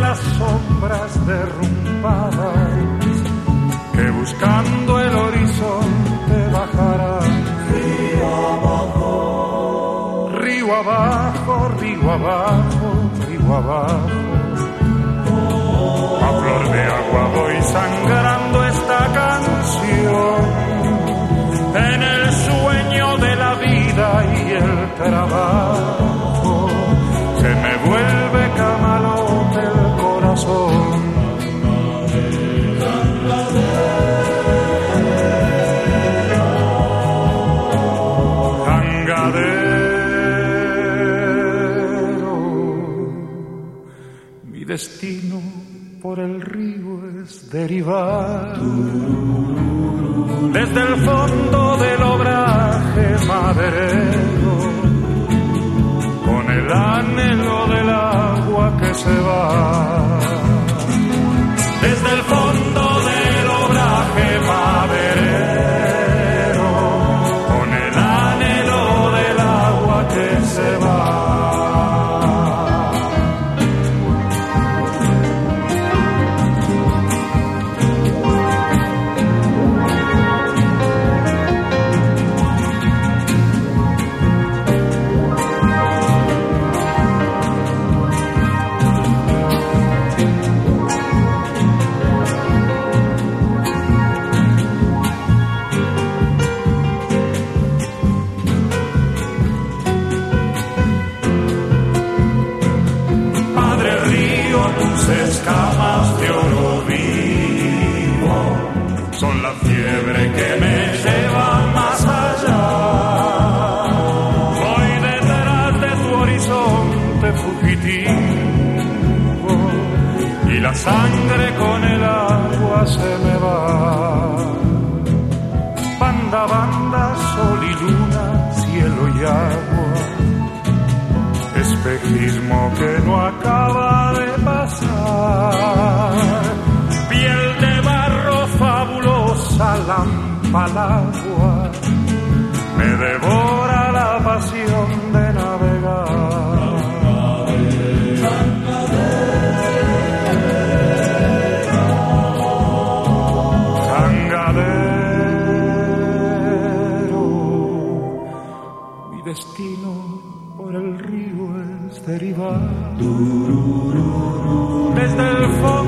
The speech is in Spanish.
las sombras derrumbadas que buscando el horizonte bajarán. Río abajo, río abajo, río abajo. A flor de agua voy sangrando esta canción en el sueño de la vida y el trabajo. Se me vuelve camalote el corazón. Jangadero, mi destino por el río es derivar desde el fondo del obraje maderero con el anhelo del agua que se va. Desde el fondo del obraje maderero con el anhelo del agua que se va. Escamas de oro vivo son la fiebre que me lleva más allá. Voy detrás de tu horizonte fugitivo y la sangre con el agua se me va. Banda, banda, sol y luna, cielo y agua, espejismo que no acaba de pasar. Piel de barro fabulosa, lámpara agua, me devora la pasión de navegar. Jangadero, mi destino por el río es derivar desde el fondo